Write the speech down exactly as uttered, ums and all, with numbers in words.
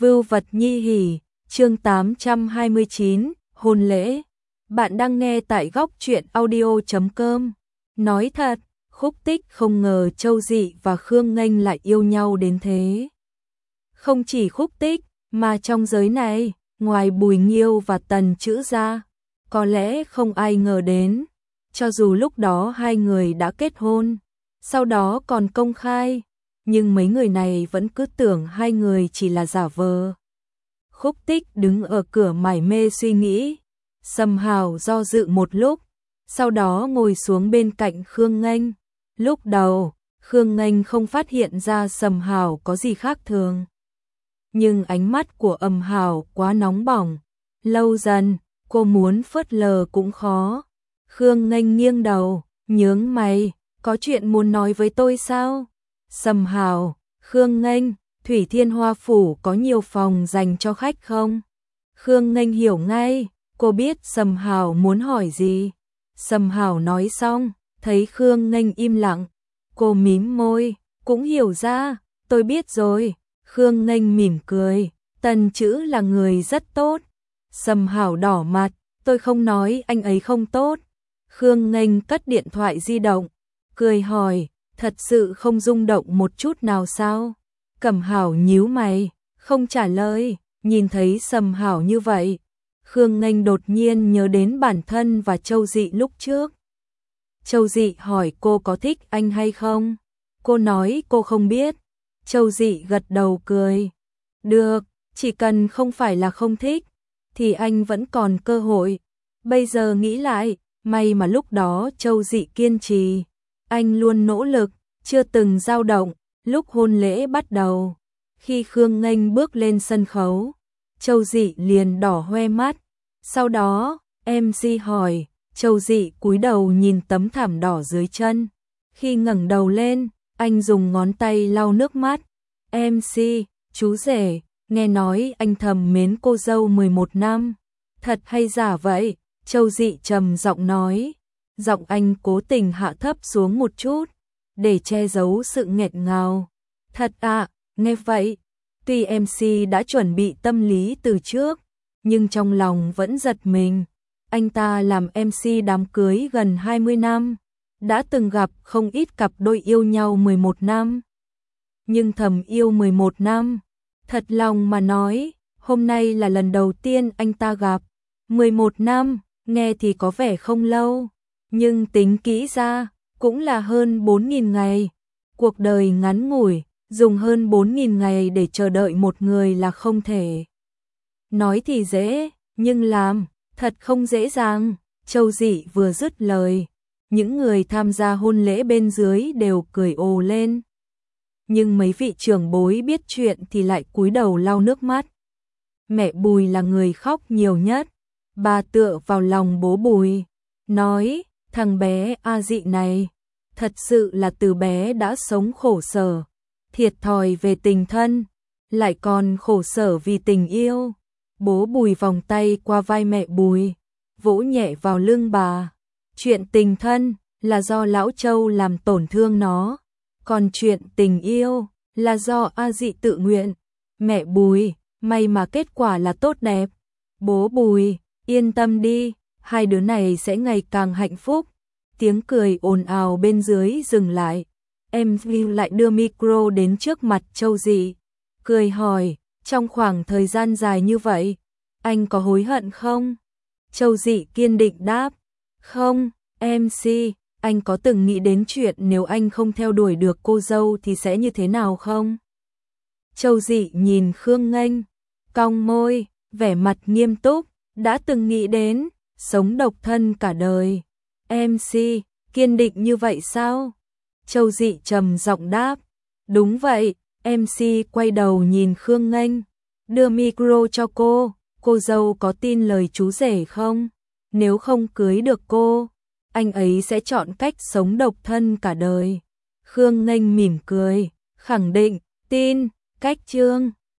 Vưu vật nhi hỉ, chương tám trăm hai mươi chín, hôn lễ. Bạn đang nghe tại góc truyện audio chấm com. Nói thật, Khúc Tích không ngờ Châu Dị và Khương Nghênh lại yêu nhau đến thế. Không chỉ Khúc Tích, mà trong giới này, ngoài Bùi Nghiêu và Tần Chữ ra, có lẽ không ai ngờ đến, cho dù lúc đó hai người đã kết hôn, sau đó còn công khai, nhưng mấy người này vẫn cứ tưởng hai người chỉ là giả vờ. Khúc Tích đứng ở cửa mải mê suy nghĩ, Sầm Hào do dự một lúc, sau đó ngồi xuống bên cạnh Khương Nghênh. Lúc đầu, Khương Nghênh không phát hiện ra Sầm Hào có gì khác thường. Nhưng ánh mắt của Ầm Hào quá nóng bỏng, lâu dần, cô muốn phớt lờ cũng khó. Khương Nghênh nghiêng đầu, nhướng mày, có chuyện muốn nói với tôi sao? Sầm Hào, Khương Nghênh, Thủy Thiên Hoa Phủ có nhiều phòng dành cho khách không? Khương Nghênh hiểu ngay, cô biết Sầm Hào muốn hỏi gì. Sầm Hào nói xong, thấy Khương Nghênh im lặng, cô mím môi, cũng hiểu ra, tôi biết rồi. Khương Nghênh mỉm cười, Tần Chữ là người rất tốt. Sầm Hào đỏ mặt, tôi không nói anh ấy không tốt. Khương Nghênh cất điện thoại di động, cười hỏi, thật sự không rung động một chút nào sao? Cẩm Hảo nhíu mày, không trả lời, nhìn thấy Sầm Hảo như vậy. Khương Nghênh đột nhiên nhớ đến bản thân và Châu Dị lúc trước. Châu Dị hỏi cô có thích anh hay không? Cô nói cô không biết. Châu Dị gật đầu cười. Được, chỉ cần không phải là không thích, thì anh vẫn còn cơ hội. Bây giờ nghĩ lại, may mà lúc đó Châu Dị kiên trì. Anh luôn nỗ lực, chưa từng dao động. Lúc hôn lễ bắt đầu, khi Khương Nghênh bước lên sân khấu, Châu Dị liền đỏ hoe mắt. Sau đó, em xê hỏi, Châu Dị cúi đầu nhìn tấm thảm đỏ dưới chân. Khi ngẩng đầu lên, anh dùng ngón tay lau nước mắt. em xê, chú rể, nghe nói anh thầm mến cô dâu mười một năm. Thật hay giả vậy? Châu Dị trầm giọng nói. Giọng anh cố tình hạ thấp xuống một chút, để che giấu sự nghẹn ngào. Thật ạ, nghe vậy, tuy em xê đã chuẩn bị tâm lý từ trước, nhưng trong lòng vẫn giật mình. Anh ta làm em xê đám cưới gần hai mươi năm, đã từng gặp không ít cặp đôi yêu nhau mười một năm. Nhưng thầm yêu mười một năm, thật lòng mà nói, hôm nay là lần đầu tiên anh ta gặp. mười một năm, nghe thì có vẻ không lâu, nhưng tính kỹ ra, cũng là hơn bốn nghìn ngày. Cuộc đời ngắn ngủi, dùng hơn bốn nghìn ngày để chờ đợi một người là không thể. Nói thì dễ, nhưng làm, thật không dễ dàng. Châu Dị vừa dứt lời, những người tham gia hôn lễ bên dưới đều cười ồ lên. Nhưng mấy vị trưởng bối biết chuyện thì lại cúi đầu lau nước mắt. Mẹ Bùi là người khóc nhiều nhất, bà tựa vào lòng bố Bùi, nói, thằng bé A Dị này, thật sự là từ bé đã sống khổ sở, thiệt thòi về tình thân, lại còn khổ sở vì tình yêu. Bố Bùi vòng tay qua vai mẹ Bùi, vỗ nhẹ vào lưng bà. Chuyện tình thân là do Lão Châu làm tổn thương nó, còn chuyện tình yêu là do A Dị tự nguyện. Mẹ Bùi, may mà kết quả là tốt đẹp. Bố Bùi, yên tâm đi, hai đứa này sẽ ngày càng hạnh phúc. Tiếng cười ồn ào bên dưới dừng lại. Em Vưu lại đưa micro đến trước mặt Châu Dị, cười hỏi, trong khoảng thời gian dài như vậy, anh có hối hận không? Châu Dị kiên định đáp, không, em xê, anh có từng nghĩ đến chuyện nếu anh không theo đuổi được cô dâu thì sẽ như thế nào không? Châu Dị nhìn Khương Nghênh, cong môi, vẻ mặt nghiêm túc, đã từng nghĩ đến, sống độc thân cả đời. em xê, kiên định như vậy sao? Châu Dị trầm giọng đáp, đúng vậy. em xê quay đầu nhìn Khương Nghênh, đưa micro cho cô, cô dâu có tin lời chú rể không? Nếu không cưới được cô, anh ấy sẽ chọn cách sống độc thân cả đời. Khương Nghênh mỉm cười, khẳng định, tin, cách chương.